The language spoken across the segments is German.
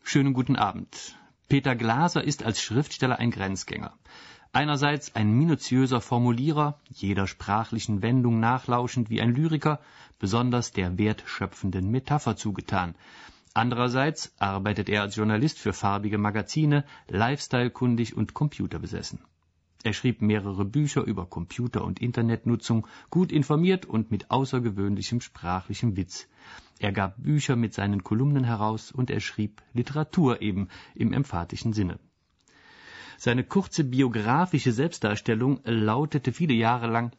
Schönen guten Abend. Peter Glaser ist als Schriftsteller ein Grenzgänger. Einerseits ein minutiöser Formulierer, jeder sprachlichen Wendung nachlauschend wie ein Lyriker, besonders der wertschöpfenden Metapher zugetan. Andererseits arbeitet er als Journalist für farbige Magazine, lifestyle-kundig und computerbesessen. Er schrieb mehrere Bücher über Computer- und Internetnutzung, gut informiert und mit außergewöhnlichem sprachlichem Witz. Er gab Bücher mit seinen Kolumnen heraus und er schrieb Literatur eben im emphatischen Sinne. Seine kurze biografische Selbstdarstellung lautete viele Jahre lang: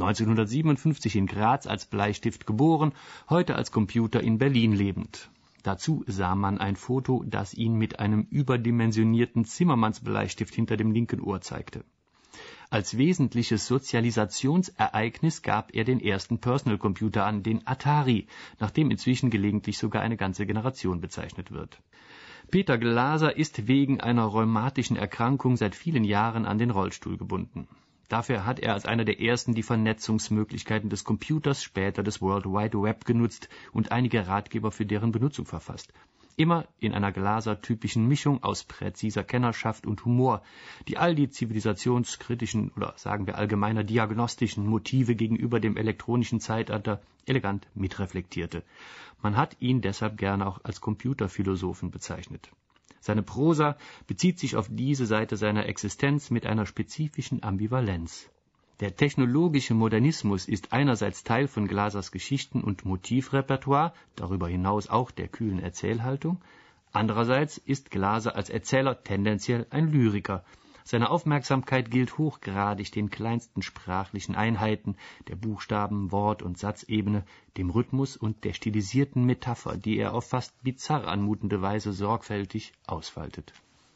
1957 in Graz als Bleistift geboren, heute als Computer in Berlin lebend. Dazu sah man ein Foto, das ihn mit einem überdimensionierten Zimmermannsbleistift hinter dem linken Ohr zeigte. Als wesentliches Sozialisationsereignis gab er den ersten Personal-Computer an, den Atari, nach dem inzwischen gelegentlich sogar eine ganze Generation bezeichnet wird. Peter Glaser ist wegen einer rheumatischen Erkrankung seit vielen Jahren an den Rollstuhl gebunden. Dafür hat er als einer der ersten die Vernetzungsmöglichkeiten des Computers, später des World Wide Web, genutzt und einige Ratgeber für deren Benutzung verfasst. Immer in einer Glaser-typischen Mischung aus präziser Kennerschaft und Humor, die all die zivilisationskritischen oder sagen wir allgemeiner diagnostischen Motive gegenüber dem elektronischen Zeitalter elegant mitreflektierte. Man hat ihn deshalb gerne auch als Computerphilosophen bezeichnet. Seine Prosa bezieht sich auf diese Seite seiner Existenz mit einer spezifischen Ambivalenz. Der technologische Modernismus ist einerseits Teil von Glasers Geschichten- und Motivrepertoire, darüber hinaus auch der kühlen Erzählhaltung. Andererseits ist Glaser als Erzähler tendenziell ein Lyriker. Seine Aufmerksamkeit gilt hochgradig den kleinsten sprachlichen Einheiten, der Buchstaben-, Wort- und Satzebene, dem Rhythmus und der stilisierten Metapher, die er auf fast bizarr anmutende Weise sorgfältig ausfaltet.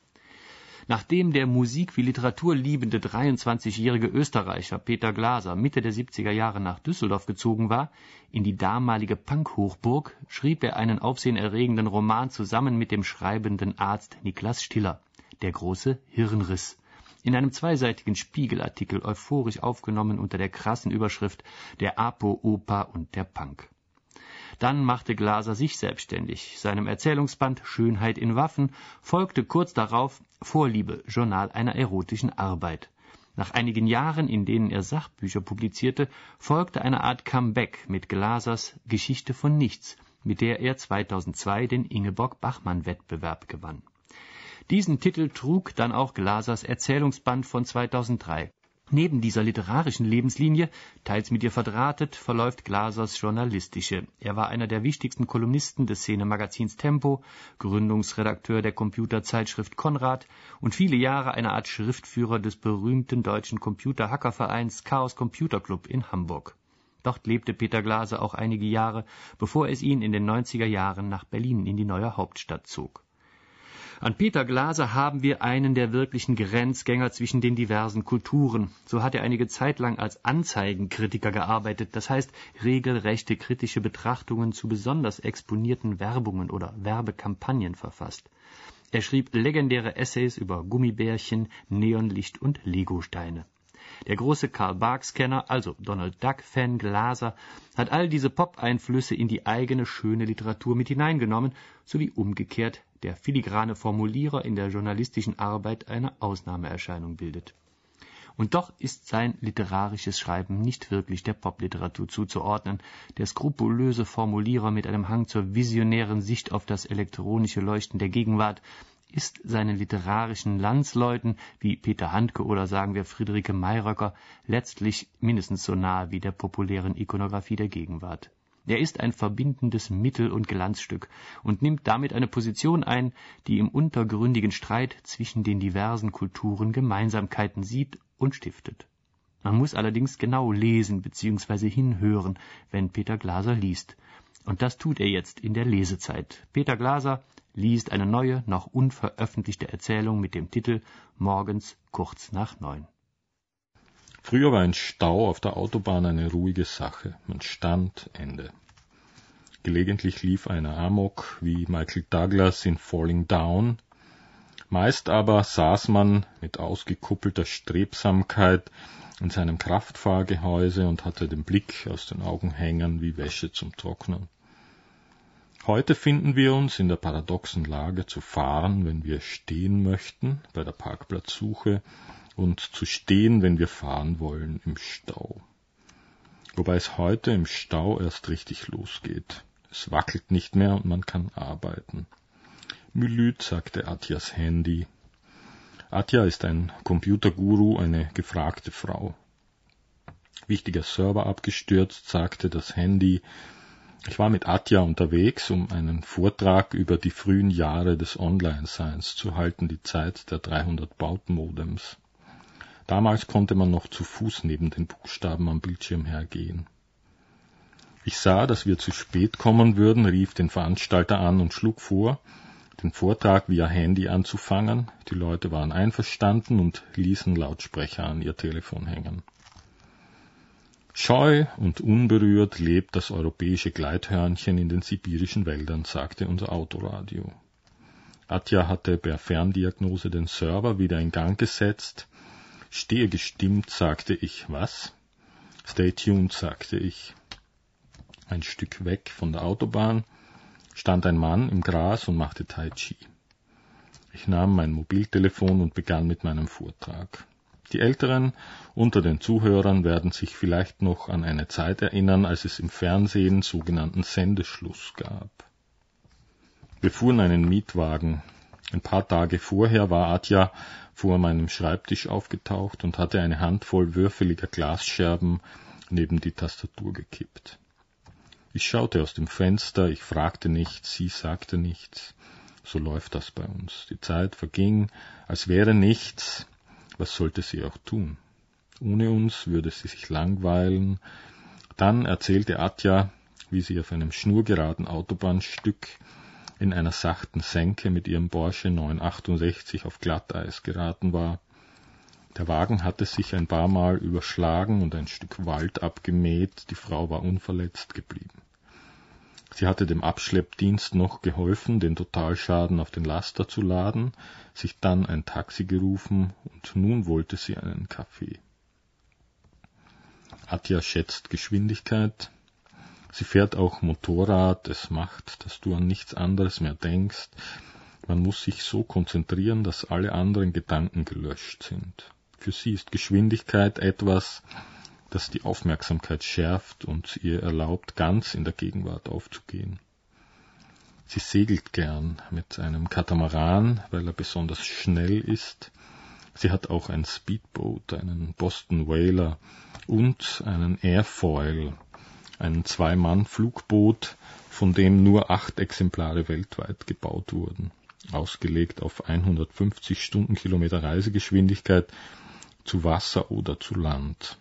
Nachdem der Musik- wie Literatur liebende 23-jährige Österreicher Peter Glaser Mitte der 70er Jahre nach Düsseldorf gezogen war, in die damalige Punk-Hochburg, schrieb er einen aufsehenerregenden Roman zusammen mit dem schreibenden Arzt Niklas Stiller, Der große Hirnriss, in einem zweiseitigen Spiegelartikel euphorisch aufgenommen unter der krassen Überschrift Der Apo-Opa und der Punk. Dann machte Glaser sich selbstständig. Seinem Erzählungsband Schönheit in Waffen folgte kurz darauf Vorliebe, Journal einer erotischen Arbeit. Nach einigen Jahren, in denen er Sachbücher publizierte, folgte eine Art Comeback mit Glasers Geschichte von Nichts, mit der er 2002 den Ingeborg-Bachmann-Wettbewerb gewann. Diesen Titel trug dann auch Glasers Erzählungsband von 2003. Neben dieser literarischen Lebenslinie, teils mit ihr verdrahtet, verläuft Glasers journalistische. Er war einer der wichtigsten Kolumnisten des Szenemagazins Tempo, Gründungsredakteur der Computerzeitschrift Konrad und viele Jahre eine Art Schriftführer des berühmten deutschen Computer-Hacker-Vereins Chaos Computer Club in Hamburg. Dort lebte Peter Glaser auch einige Jahre, bevor es ihn in den 90er Jahren nach Berlin in die neue Hauptstadt zog. An Peter Glaser haben wir einen der wirklichen Grenzgänger zwischen den diversen Kulturen. So hat er einige Zeit lang als Anzeigenkritiker gearbeitet, das heißt regelrechte kritische Betrachtungen zu besonders exponierten Werbungen oder Werbekampagnen verfasst. Er schrieb legendäre Essays über Gummibärchen, Neonlicht und Legosteine. Der große Karl-Barks-Kenner, also Donald Duck-Fan Glaser, hat all diese Pop-Einflüsse in die eigene schöne Literatur mit hineingenommen, sowie umgekehrt der filigrane Formulierer in der journalistischen Arbeit eine Ausnahmeerscheinung bildet. Und doch ist sein literarisches Schreiben nicht wirklich der Popliteratur zuzuordnen. Der skrupulöse Formulierer mit einem Hang zur visionären Sicht auf das elektronische Leuchten der Gegenwart ist seinen literarischen Landsleuten wie Peter Handke oder sagen wir Friederike Mayröcker letztlich mindestens so nahe wie der populären Ikonographie der Gegenwart. Er ist ein verbindendes Mittel- und Glanzstück und nimmt damit eine Position ein, die im untergründigen Streit zwischen den diversen Kulturen Gemeinsamkeiten sieht und stiftet. Man muss allerdings genau lesen bzw. hinhören, wenn Peter Glaser liest. Und das tut er jetzt in der Lesezeit. Peter Glaser liest eine neue, noch unveröffentlichte Erzählung mit dem Titel Morgens kurz nach 9. Früher war ein Stau auf der Autobahn eine ruhige Sache. Man stand, Ende. Gelegentlich lief einer amok, wie Michael Douglas in Falling Down. Meist aber saß man mit ausgekuppelter Strebsamkeit in seinem Kraftfahrgehäuse und hatte den Blick aus den Augenhängern wie Wäsche zum Trocknen. Heute finden wir uns in der paradoxen Lage zu fahren, wenn wir stehen möchten bei der Parkplatzsuche und zu stehen, wenn wir fahren wollen im Stau. Wobei es heute im Stau erst richtig losgeht. Es wackelt nicht mehr und man kann arbeiten. Mühlüt, sagte Atjas Handy. Atja ist ein Computerguru, eine gefragte Frau. Wichtiger Server abgestürzt, sagte das Handy. Ich war mit Atja unterwegs, um einen Vortrag über die frühen Jahre des Online-Science zu halten, die Zeit der 300 Baud-Modems. Damals konnte man noch zu Fuß neben den Buchstaben am Bildschirm hergehen. Ich sah, dass wir zu spät kommen würden, rief den Veranstalter an und schlug vor, den Vortrag via Handy anzufangen. Die Leute waren einverstanden und ließen Lautsprecher an ihr Telefon hängen. Scheu und unberührt lebt das europäische Gleithörnchen in den sibirischen Wäldern, sagte unser Autoradio. Atja hatte per Ferndiagnose den Server wieder in Gang gesetzt. Stehe gestimmt, sagte ich. Was? Stay tuned, sagte ich. Ein Stück weg von der Autobahn stand ein Mann im Gras und machte Tai Chi. Ich nahm mein Mobiltelefon und begann mit meinem Vortrag. Die Älteren unter den Zuhörern werden sich vielleicht noch an eine Zeit erinnern, als es im Fernsehen sogenannten Sendeschluss gab. Wir fuhren einen Mietwagen. Ein paar Tage vorher war Atja vor meinem Schreibtisch aufgetaucht und hatte eine Handvoll würfeliger Glasscherben neben die Tastatur gekippt. Ich schaute aus dem Fenster, ich fragte nichts, sie sagte nichts. So läuft das bei uns. Die Zeit verging, als wäre nichts. Was sollte sie auch tun? Ohne uns würde sie sich langweilen. Dann erzählte Atja, wie sie auf einem schnurgeraden Autobahnstück in einer sachten Senke mit ihrem Porsche 968 auf Glatteis geraten war. Der Wagen hatte sich ein paar Mal überschlagen und ein Stück Wald abgemäht. Die Frau war unverletzt geblieben. Sie hatte dem Abschleppdienst noch geholfen, den Totalschaden auf den Laster zu laden, sich dann ein Taxi gerufen und nun wollte sie einen Kaffee. Atja schätzt Geschwindigkeit. Sie fährt auch Motorrad. Es macht, dass du an nichts anderes mehr denkst. Man muss sich so konzentrieren, dass alle anderen Gedanken gelöscht sind. Für sie ist Geschwindigkeit etwas, das die Aufmerksamkeit schärft und ihr erlaubt, ganz in der Gegenwart aufzugehen. Sie segelt gern mit einem Katamaran, weil er besonders schnell ist. Sie hat auch ein Speedboat, einen Boston Whaler und einen Airfoil, ein 2-Mann-Flugboot, von dem nur 8 Exemplare weltweit gebaut wurden, ausgelegt auf 150 Stundenkilometer Reisegeschwindigkeit zu Wasser oder zu Land.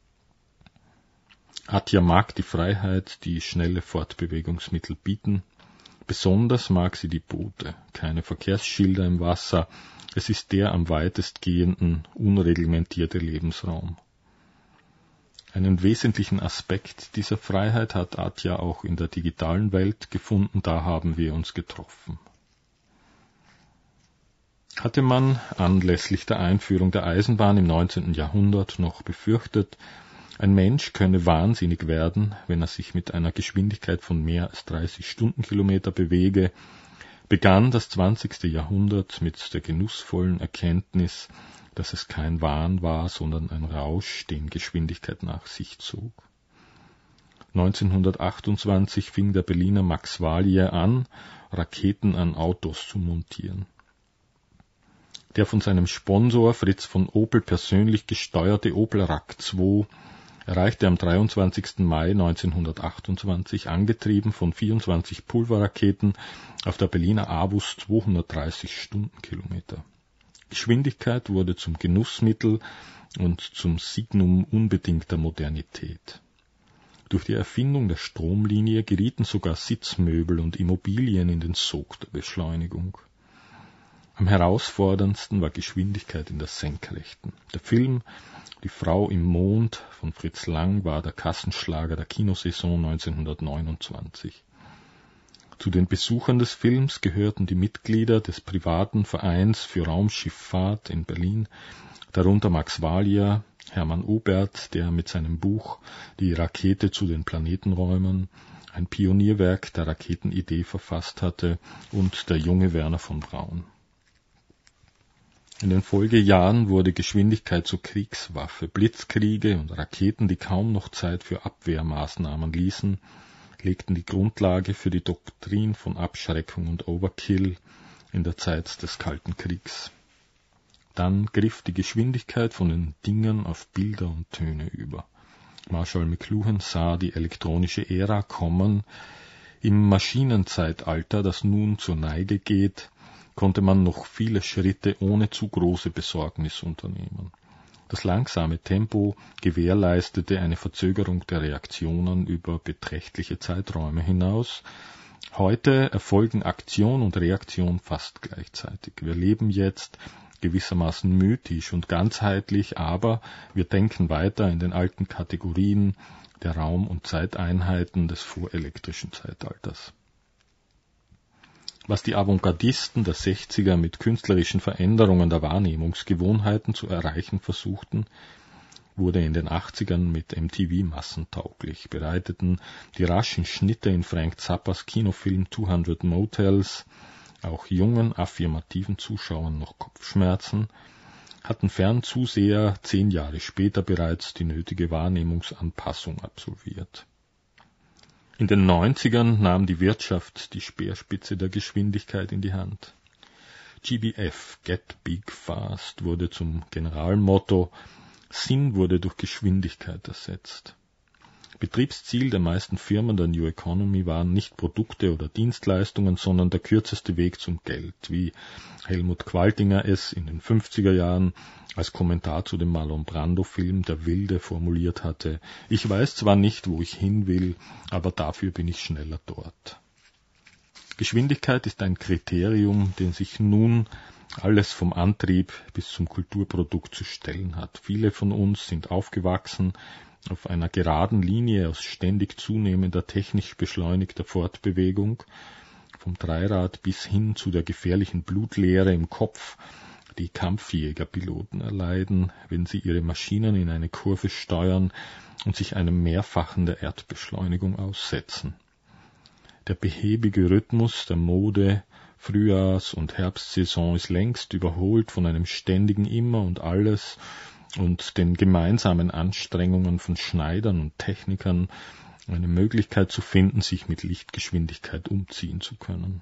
Atja mag die Freiheit, die schnelle Fortbewegungsmittel bieten. Besonders mag sie die Boote, keine Verkehrsschilder im Wasser. Es ist der am weitestgehenden, unreglementierte Lebensraum. Einen wesentlichen Aspekt dieser Freiheit hat Atja auch in der digitalen Welt gefunden, da haben wir uns getroffen. Hatte man anlässlich der Einführung der Eisenbahn im 19. Jahrhundert noch befürchtet, ein Mensch könne wahnsinnig werden, wenn er sich mit einer Geschwindigkeit von mehr als 30 Stundenkilometer bewege, begann das 20. Jahrhundert mit der genussvollen Erkenntnis, dass es kein Wahn war, sondern ein Rausch, den Geschwindigkeit nach sich zog. 1928 fing der Berliner Max Valier an, Raketen an Autos zu montieren. Der von seinem Sponsor Fritz von Opel persönlich gesteuerte Opel Rack II erreichte am 23. Mai 1928, angetrieben von 24 Pulverraketen, auf der Berliner Avus 230 Stundenkilometer. Geschwindigkeit wurde zum Genussmittel und zum Signum unbedingter Modernität. Durch die Erfindung der Stromlinie gerieten sogar Sitzmöbel und Immobilien in den Sog der Beschleunigung. Am herausforderndsten war Geschwindigkeit in der Senkrechten. Der Film Die Frau im Mond von Fritz Lang war der Kassenschlager der Kinosaison 1929. Zu den Besuchern des Films gehörten die Mitglieder des privaten Vereins für Raumschifffahrt in Berlin, darunter Max Valier, Hermann Oberth, der mit seinem Buch Die Rakete zu den Planetenräumern ein Pionierwerk der Raketenidee verfasst hatte, und der junge Werner von Braun. In den Folgejahren wurde Geschwindigkeit zur Kriegswaffe. Blitzkriege und Raketen, die kaum noch Zeit für Abwehrmaßnahmen ließen, legten die Grundlage für die Doktrin von Abschreckung und Overkill in der Zeit des Kalten Kriegs. Dann griff die Geschwindigkeit von den Dingen auf Bilder und Töne über. Marshall McLuhan sah die elektronische Ära kommen. Im Maschinenzeitalter, das nun zur Neige geht, konnte man noch viele Schritte ohne zu große Besorgnis unternehmen. Das langsame Tempo gewährleistete eine Verzögerung der Reaktionen über beträchtliche Zeiträume hinaus. Heute erfolgen Aktion und Reaktion fast gleichzeitig. Wir leben jetzt gewissermaßen mythisch und ganzheitlich, aber wir denken weiter in den alten Kategorien der Raum- und Zeiteinheiten des vorelektrischen Zeitalters. Was die Avantgardisten der 60er mit künstlerischen Veränderungen der Wahrnehmungsgewohnheiten zu erreichen versuchten, wurde in den 80ern mit MTV massentauglich, bereiteten die raschen Schnitte in Frank Zappas Kinofilm 200 Motels auch jungen, affirmativen Zuschauern noch Kopfschmerzen, hatten Fernzuseher 10 Jahre später bereits die nötige Wahrnehmungsanpassung absolviert. In den 90ern nahm die Wirtschaft die Speerspitze der Geschwindigkeit in die Hand. GBF, Get Big Fast, wurde zum Generalmotto, Sinn wurde durch Geschwindigkeit ersetzt. Betriebsziel der meisten Firmen der New Economy waren nicht Produkte oder Dienstleistungen, sondern der kürzeste Weg zum Geld, wie Helmut Qualtinger es in den 50er Jahren als Kommentar zu dem Marlon Brando-Film Der Wilde formuliert hatte: Ich weiß zwar nicht, wo ich hin will, aber dafür bin ich schneller dort. Geschwindigkeit ist ein Kriterium, dem sich nun alles vom Antrieb bis zum Kulturprodukt zu stellen hat. Viele von uns sind aufgewachsen auf einer geraden Linie aus ständig zunehmender technisch beschleunigter Fortbewegung, vom Dreirad bis hin zu der gefährlichen Blutleere im Kopf, die Kampfjägerpiloten erleiden, wenn sie ihre Maschinen in eine Kurve steuern und sich einem Mehrfachen der Erdbeschleunigung aussetzen. Der behäbige Rhythmus der Mode, Frühjahrs- und Herbstsaison ist längst überholt von einem ständigen Immer und Alles und den gemeinsamen Anstrengungen von Schneidern und Technikern, eine Möglichkeit zu finden, sich mit Lichtgeschwindigkeit umziehen zu können.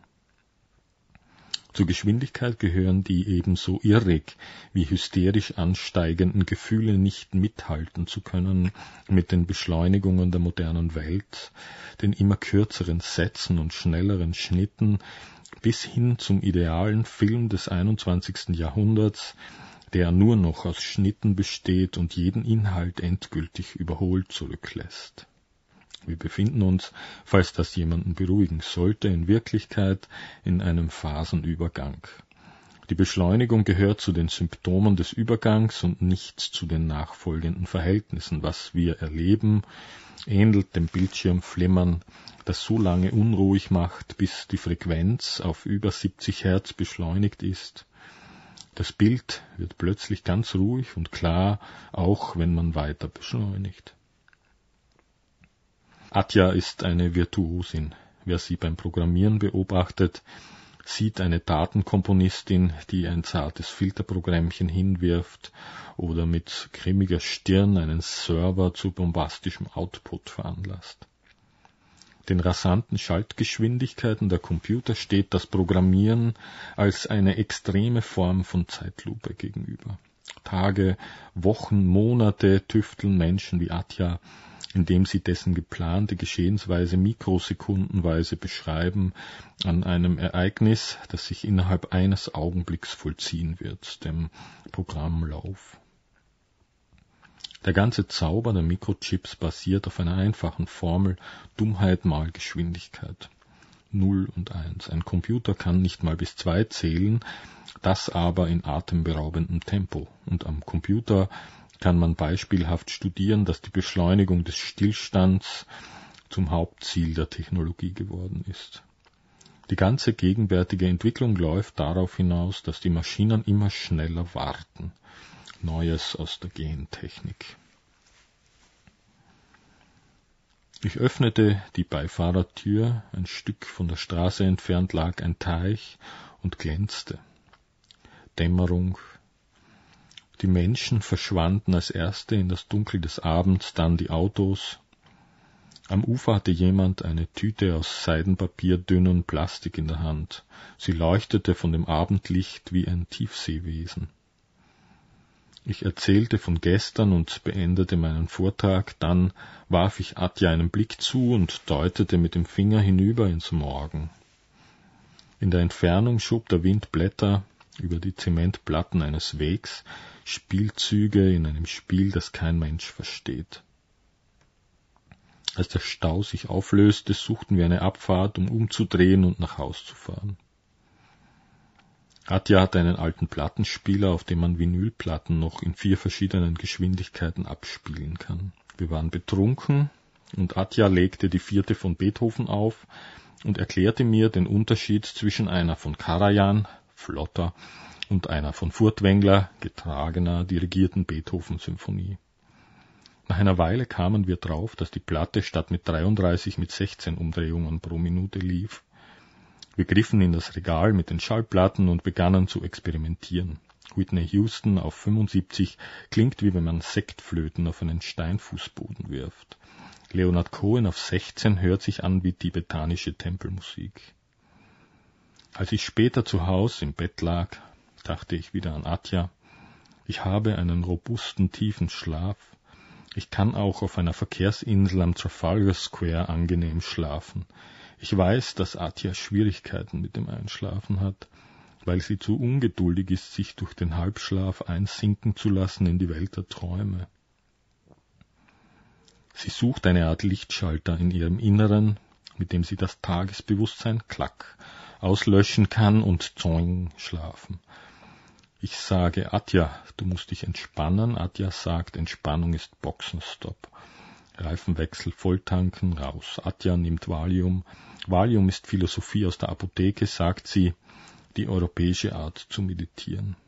Zur Geschwindigkeit gehören die ebenso irrig wie hysterisch ansteigenden Gefühle, nicht mithalten zu können mit den Beschleunigungen der modernen Welt, den immer kürzeren Sätzen und schnelleren Schnitten, bis hin zum idealen Film des 21. Jahrhunderts, der nur noch aus Schnitten besteht und jeden Inhalt endgültig überholt zurücklässt. Wir befinden uns, falls das jemanden beruhigen sollte, in Wirklichkeit in einem Phasenübergang. Die Beschleunigung gehört zu den Symptomen des Übergangs und nicht zu den nachfolgenden Verhältnissen. Was wir erleben, ähnelt dem Bildschirmflimmern, das so lange unruhig macht, bis die Frequenz auf über 70 Hertz beschleunigt ist. Das Bild wird plötzlich ganz ruhig und klar, auch wenn man weiter beschleunigt. Atja ist eine Virtuosin. Wer sie beim Programmieren beobachtet, sieht eine Datenkomponistin, die ein zartes Filterprogrammchen hinwirft oder mit grimmiger Stirn einen Server zu bombastischem Output veranlasst. Den rasanten Schaltgeschwindigkeiten der Computer steht das Programmieren als eine extreme Form von Zeitlupe gegenüber. Tage, Wochen, Monate tüfteln Menschen wie Atja, indem sie dessen geplante Geschehensweise mikrosekundenweise beschreiben, an einem Ereignis, das sich innerhalb eines Augenblicks vollziehen wird, dem Programmlauf. Der ganze Zauber der Mikrochips basiert auf einer einfachen Formel: Dummheit mal Geschwindigkeit. 0 und 1. Ein Computer kann nicht mal bis 2 zählen, das aber in atemberaubendem Tempo. Und am Computer kann man beispielhaft studieren, dass die Beschleunigung des Stillstands zum Hauptziel der Technologie geworden ist. Die ganze gegenwärtige Entwicklung läuft darauf hinaus, dass die Maschinen immer schneller warten. Neues aus der Gentechnik. Ich öffnete die Beifahrertür, ein Stück von der Straße entfernt lag ein Teich und glänzte. Dämmerung. Die Menschen verschwanden als Erste in das Dunkel des Abends, dann die Autos. Am Ufer hatte jemand eine Tüte aus Seidenpapier, dünn und Plastik in der Hand. Sie leuchtete von dem Abendlicht wie ein Tiefseewesen. Ich erzählte von gestern und beendete meinen Vortrag, dann warf ich Atja einen Blick zu und deutete mit dem Finger hinüber ins Morgen. In der Entfernung schob der Wind Blätter über die Zementplatten eines Wegs, Spielzüge in einem Spiel, das kein Mensch versteht. Als der Stau sich auflöste, suchten wir eine Abfahrt, um umzudrehen und nach Haus zu fahren. Atja hatte einen alten Plattenspieler, auf dem man Vinylplatten noch in 4 verschiedenen Geschwindigkeiten abspielen kann. Wir waren betrunken und Atja legte die 4. von Beethoven auf und erklärte mir den Unterschied zwischen einer von Karajan, flotter, und einer von Furtwängler, getragener, dirigierten Beethoven-Symphonie. Nach einer Weile kamen wir drauf, dass die Platte statt mit 33 mit 16 Umdrehungen pro Minute lief. Wir griffen in das Regal mit den Schallplatten und begannen zu experimentieren. Whitney Houston auf 75 klingt, wie wenn man Sektflöten auf einen Steinfußboden wirft. Leonard Cohen auf 16 hört sich an wie tibetanische Tempelmusik. Als ich später zu Hause im Bett lag, dachte ich wieder an Atja. Ich habe einen robusten, tiefen Schlaf. Ich kann auch auf einer Verkehrsinsel am Trafalgar Square angenehm schlafen. Ich weiß, dass Atja Schwierigkeiten mit dem Einschlafen hat, weil sie zu ungeduldig ist, sich durch den Halbschlaf einsinken zu lassen in die Welt der Träume. Sie sucht eine Art Lichtschalter in ihrem Inneren, mit dem sie das Tagesbewusstsein klack auslöschen kann und zoing schlafen. Ich sage, Atja, du musst dich entspannen. Atja sagt, Entspannung ist Boxenstopp. Reifenwechsel, Volltanken, raus. Atja nimmt Valium. Valium ist Philosophie aus der Apotheke, sagt sie, die europäische Art zu meditieren.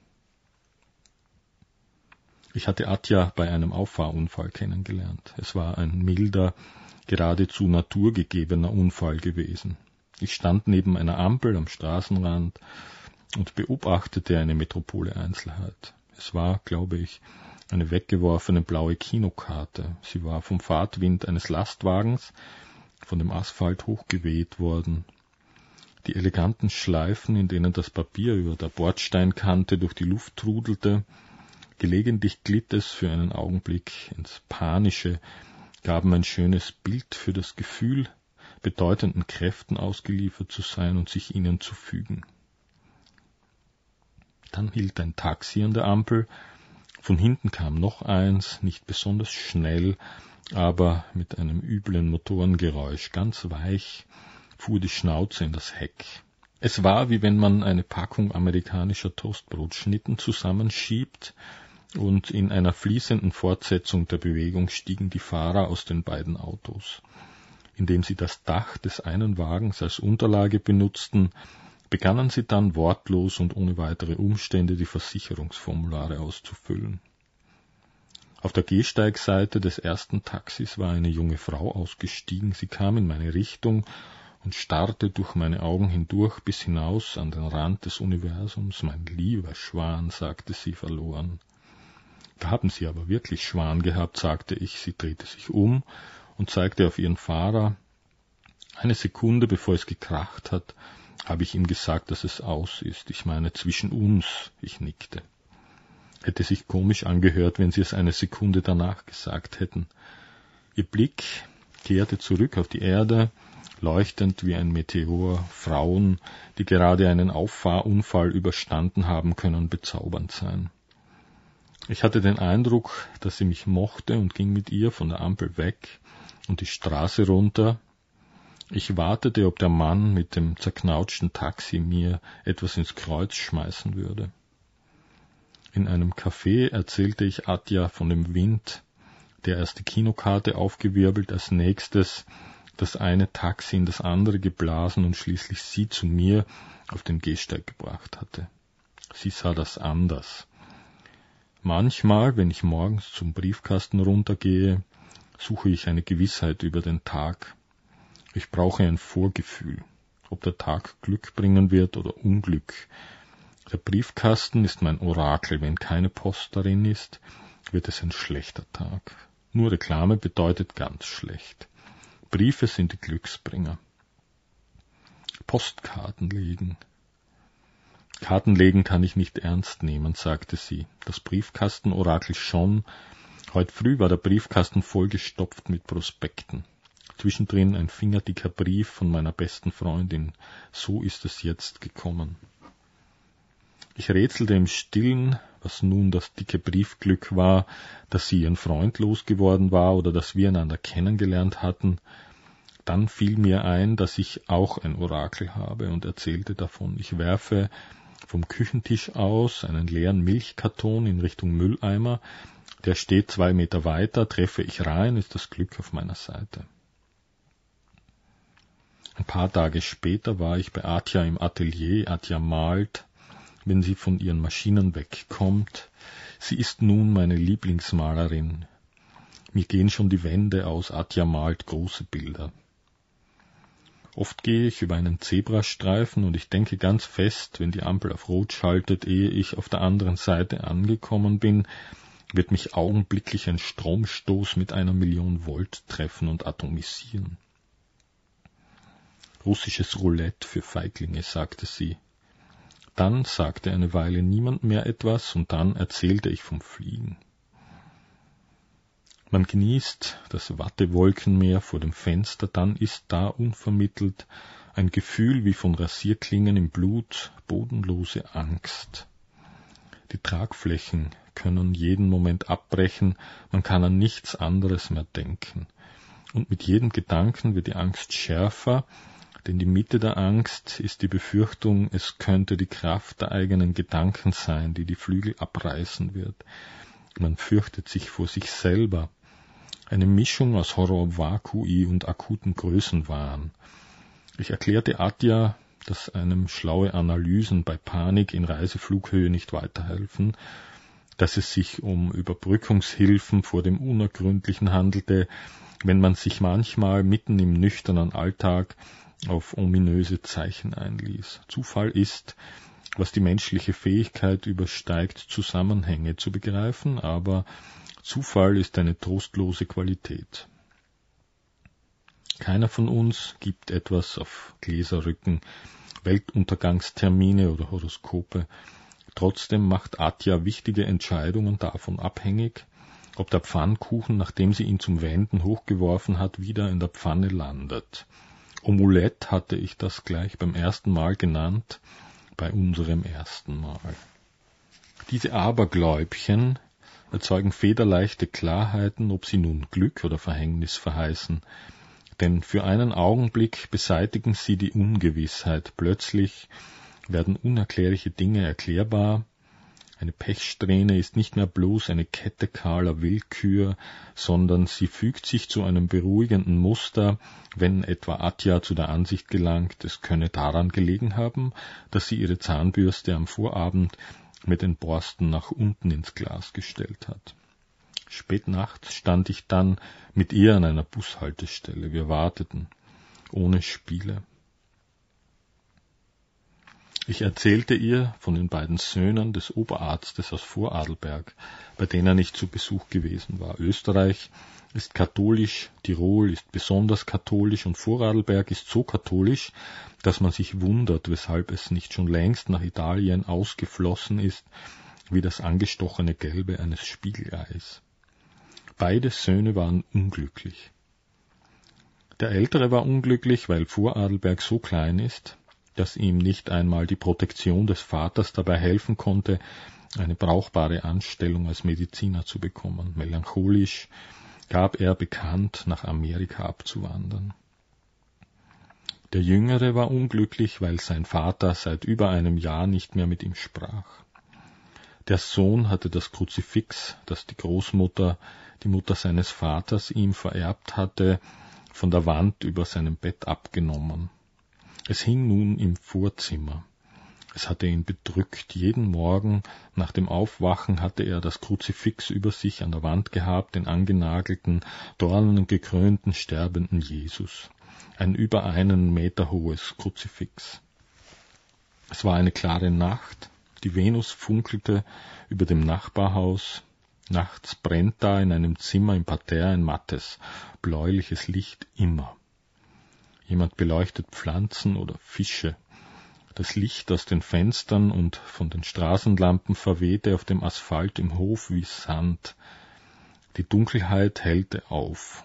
Ich hatte Atja bei einem Auffahrunfall kennengelernt. Es war ein milder, geradezu naturgegebener Unfall gewesen. Ich stand neben einer Ampel am Straßenrand und beobachtete eine Metropole-Einzelheit. Es war, glaube ich, eine weggeworfene blaue Kinokarte. Sie war vom Fahrtwind eines Lastwagens von dem Asphalt hochgeweht worden. Die eleganten Schleifen, in denen das Papier über der Bordsteinkante durch die Luft trudelte, gelegentlich glitt es für einen Augenblick ins Panische, gaben ein schönes Bild für das Gefühl, bedeutenden Kräften ausgeliefert zu sein und sich ihnen zu fügen. Dann hielt ein Taxi an der Ampel, von hinten kam noch eins, nicht besonders schnell, aber mit einem üblen Motorengeräusch, ganz weich, fuhr die Schnauze in das Heck. Es war, wie wenn man eine Packung amerikanischer Toastbrotschnitten zusammenschiebt, und in einer fließenden Fortsetzung der Bewegung stiegen die Fahrer aus den beiden Autos. Indem sie das Dach des einen Wagens als Unterlage benutzten, begannen sie dann wortlos und ohne weitere Umstände die Versicherungsformulare auszufüllen. Auf der Gehsteigseite des ersten Taxis war eine junge Frau ausgestiegen. Sie kam in meine Richtung und starrte durch meine Augen hindurch bis hinaus an den Rand des Universums. »Mein lieber Schwan«, sagte sie verloren. »Da haben Sie aber wirklich Schwan gehabt«, sagte ich. Sie drehte sich um und zeigte auf ihren Fahrer. Eine Sekunde, bevor es gekracht hat, habe ich ihm gesagt, dass es aus ist. Ich meine, zwischen uns. Ich nickte. Hätte sich komisch angehört, wenn Sie es eine Sekunde danach gesagt hätten. Ihr Blick kehrte zurück auf die Erde, leuchtend wie ein Meteor. Frauen, die gerade einen Auffahrunfall überstanden haben, können bezaubernd sein. Ich hatte den Eindruck, dass sie mich mochte und ging mit ihr von der Ampel weg und die Straße runter. Ich wartete, ob der Mann mit dem zerknautschten Taxi mir etwas ins Kreuz schmeißen würde. In einem Café erzählte ich Atja von dem Wind, der erst die Kinokarte aufgewirbelt, als nächstes das eine Taxi in das andere geblasen und schließlich sie zu mir auf den Gehsteig gebracht hatte. Sie sah das anders. Manchmal, wenn ich morgens zum Briefkasten runtergehe, suche ich eine Gewissheit über den Tag. Ich brauche ein Vorgefühl, ob der Tag Glück bringen wird oder Unglück. Der Briefkasten ist mein Orakel. Wenn keine Post darin ist, wird es ein schlechter Tag. Nur Reklame bedeutet ganz schlecht. Briefe sind die Glücksbringer. Postkarten legen. Karten legen kann ich nicht ernst nehmen, sagte sie. Das Briefkastenorakel schon. Heute früh war der Briefkasten vollgestopft mit Prospekten. Zwischendrin ein fingerdicker Brief von meiner besten Freundin. So ist es jetzt gekommen. Ich rätselte im Stillen, was nun das dicke Briefglück war, dass sie ihren Freund losgeworden war oder dass wir einander kennengelernt hatten. Dann fiel mir ein, dass ich auch ein Orakel habe und erzählte davon. Ich werfe vom Küchentisch aus einen leeren Milchkarton in Richtung Mülleimer. Der steht 2 Meter weiter, treffe ich rein, ist das Glück auf meiner Seite. Ein paar Tage später war ich bei Atja im Atelier. Atja malt, wenn sie von ihren Maschinen wegkommt. Sie ist nun meine Lieblingsmalerin. Mir gehen schon die Wände aus. Atja malt große Bilder. Oft gehe ich über einen Zebrastreifen und ich denke ganz fest, wenn die Ampel auf Rot schaltet, ehe ich auf der anderen Seite angekommen bin, wird mich augenblicklich ein Stromstoß mit 1 Million Volt treffen und atomisieren. Russisches Roulette für Feiglinge, sagte sie. Dann sagte eine Weile niemand mehr etwas und dann erzählte ich vom Fliegen. Man genießt das Wattewolkenmeer vor dem Fenster, dann ist da unvermittelt ein Gefühl wie von Rasierklingen im Blut, bodenlose Angst. Die Tragflächen können jeden Moment abbrechen, man kann an nichts anderes mehr denken. Und mit jedem Gedanken wird die Angst schärfer, denn die Mitte der Angst ist die Befürchtung, es könnte die Kraft der eigenen Gedanken sein, die die Flügel abreißen wird. Man fürchtet sich vor sich selber. Eine Mischung aus Horror-Vakui und akuten Größenwahn. Ich erklärte Atja, dass einem schlaue Analysen bei Panik in Reiseflughöhe nicht weiterhelfen, dass es sich um Überbrückungshilfen vor dem Unergründlichen handelte, wenn man sich manchmal mitten im nüchternen Alltag auf ominöse Zeichen einließ. Zufall ist, was die menschliche Fähigkeit übersteigt, Zusammenhänge zu begreifen, aber Zufall ist eine trostlose Qualität. Keiner von uns gibt etwas auf Gläserrücken, Weltuntergangstermine oder Horoskope. Trotzdem macht Atja wichtige Entscheidungen davon abhängig, ob der Pfannkuchen, nachdem sie ihn zum Wenden hochgeworfen hat, wieder in der Pfanne landet. Omelette hatte ich das gleich beim ersten Mal genannt, bei unserem ersten Mal. Diese Abergläubchen erzeugen federleichte Klarheiten, ob sie nun Glück oder Verhängnis verheißen. Denn für einen Augenblick beseitigen sie die Ungewissheit. Plötzlich werden unerklärliche Dinge erklärbar. Eine Pechsträhne ist nicht mehr bloß eine Kette kahler Willkür, sondern sie fügt sich zu einem beruhigenden Muster, wenn etwa Atja zu der Ansicht gelangt, es könne daran gelegen haben, dass sie ihre Zahnbürste am Vorabend mit den Borsten nach unten ins Glas gestellt hat. Spät nachts stand ich dann mit ihr an einer Bushaltestelle. Wir warteten, ohne Spiele. Ich erzählte ihr von den beiden Söhnen des Oberarztes aus Vorarlberg, bei denen ich zu Besuch gewesen war. Österreich ist katholisch, Tirol ist besonders katholisch und Vorarlberg ist so katholisch, dass man sich wundert, weshalb es nicht schon längst nach Italien ausgeflossen ist, wie das angestochene Gelbe eines Spiegeleis. Beide Söhne waren unglücklich. Der Ältere war unglücklich, weil Vorarlberg so klein ist, dass ihm nicht einmal die Protektion des Vaters dabei helfen konnte, eine brauchbare Anstellung als Mediziner zu bekommen. Melancholisch gab er bekannt, nach Amerika abzuwandern. Der Jüngere war unglücklich, weil sein Vater seit über einem Jahr nicht mehr mit ihm sprach. Der Sohn hatte das Kruzifix, das die Großmutter, die Mutter seines Vaters, ihm vererbt hatte, von der Wand über seinem Bett abgenommen. Es hing nun im Vorzimmer. Es hatte ihn bedrückt. Jeden Morgen nach dem Aufwachen hatte er das Kruzifix über sich an der Wand gehabt, den angenagelten, dornengekrönten, sterbenden Jesus. Ein über 1 Meter hohes Kruzifix. Es war eine klare Nacht. Die Venus funkelte über dem Nachbarhaus. Nachts brennt da in einem Zimmer im Parterre ein mattes, bläuliches Licht immer. Jemand beleuchtet Pflanzen oder Fische. Das Licht aus den Fenstern und von den Straßenlampen verwehte auf dem Asphalt im Hof wie Sand. Die Dunkelheit hellte auf.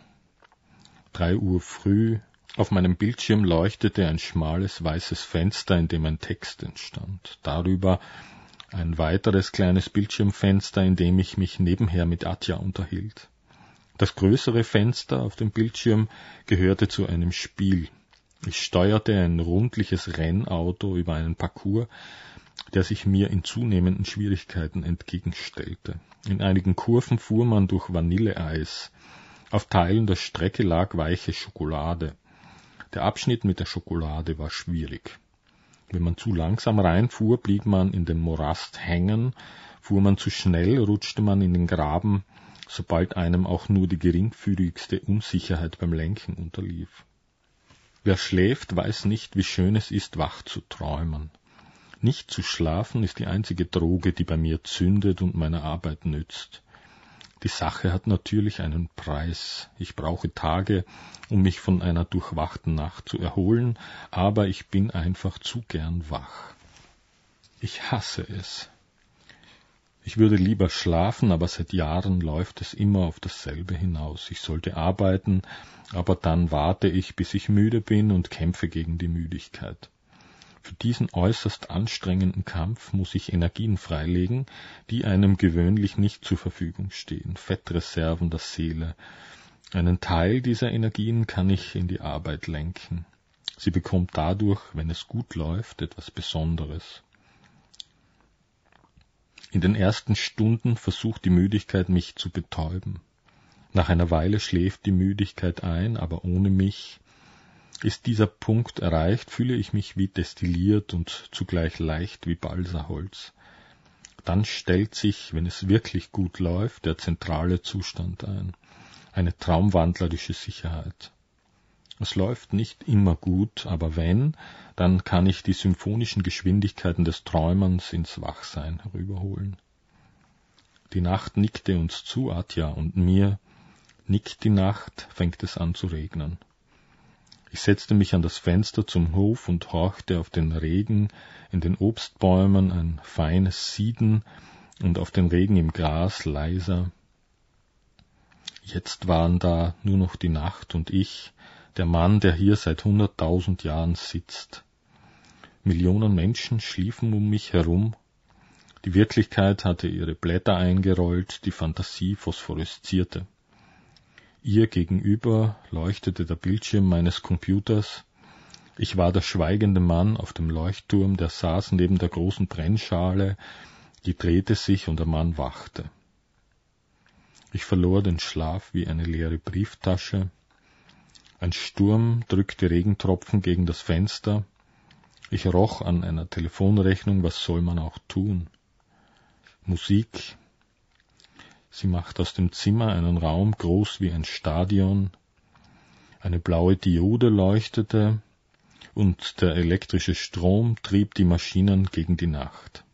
3 Uhr früh. Auf meinem Bildschirm leuchtete ein schmales weißes Fenster, in dem ein Text entstand. Darüber ein weiteres kleines Bildschirmfenster, in dem ich mich nebenher mit Atja unterhielt. Das größere Fenster auf dem Bildschirm gehörte zu einem Spiel. Ich steuerte ein rundliches Rennauto über einen Parcours, der sich mir in zunehmenden Schwierigkeiten entgegenstellte. In einigen Kurven fuhr man durch Vanilleeis. Auf Teilen der Strecke lag weiche Schokolade. Der Abschnitt mit der Schokolade war schwierig. Wenn man zu langsam reinfuhr, blieb man in dem Morast hängen. Fuhr man zu schnell, rutschte man in den Graben, sobald einem auch nur die geringfügigste Unsicherheit beim Lenken unterlief. Wer schläft, weiß nicht, wie schön es ist, wach zu träumen. Nicht zu schlafen ist die einzige Droge, die bei mir zündet und meiner Arbeit nützt. Die Sache hat natürlich einen Preis. Ich brauche Tage, um mich von einer durchwachten Nacht zu erholen, aber ich bin einfach zu gern wach. Ich hasse es. Ich würde lieber schlafen, aber seit Jahren läuft es immer auf dasselbe hinaus. Ich sollte arbeiten, aber dann warte ich, bis ich müde bin und kämpfe gegen die Müdigkeit. Für diesen äußerst anstrengenden Kampf muss ich Energien freilegen, die einem gewöhnlich nicht zur Verfügung stehen, Fettreserven der Seele. Einen Teil dieser Energien kann ich in die Arbeit lenken. Sie bekommt dadurch, wenn es gut läuft, etwas Besonderes. In den ersten Stunden versucht die Müdigkeit, mich zu betäuben. Nach einer Weile schläft die Müdigkeit ein, aber ohne mich. Ist dieser Punkt erreicht, fühle ich mich wie destilliert und zugleich leicht wie Balsaholz. Dann stellt sich, wenn es wirklich gut läuft, der zentrale Zustand ein, eine traumwandlerische Sicherheit. Es läuft nicht immer gut, aber wenn, dann kann ich die symphonischen Geschwindigkeiten des Träumens ins Wachsein herüberholen. Die Nacht nickte uns zu, Atja und mir. Nickt die Nacht, fängt es an zu regnen. Ich setzte mich an das Fenster zum Hof und horchte auf den Regen in den Obstbäumen, ein feines Sieden und auf den Regen im Gras leiser. Jetzt waren da nur noch die Nacht und ich, der Mann, der hier seit 100.000 Jahren sitzt. Millionen Menschen schliefen um mich herum. Die Wirklichkeit hatte ihre Blätter eingerollt, die Fantasie phosphoreszierte. Ihr gegenüber leuchtete der Bildschirm meines Computers. Ich war der schweigende Mann auf dem Leuchtturm, der saß neben der großen Brennschale, die drehte sich und der Mann wachte. Ich verlor den Schlaf wie eine leere Brieftasche. Ein Sturm drückte Regentropfen gegen das Fenster. Ich roch an einer Telefonrechnung, was soll man auch tun? Musik. Sie macht aus dem Zimmer einen Raum groß wie ein Stadion. Eine blaue Diode leuchtete und der elektrische Strom trieb die Maschinen gegen die Nacht.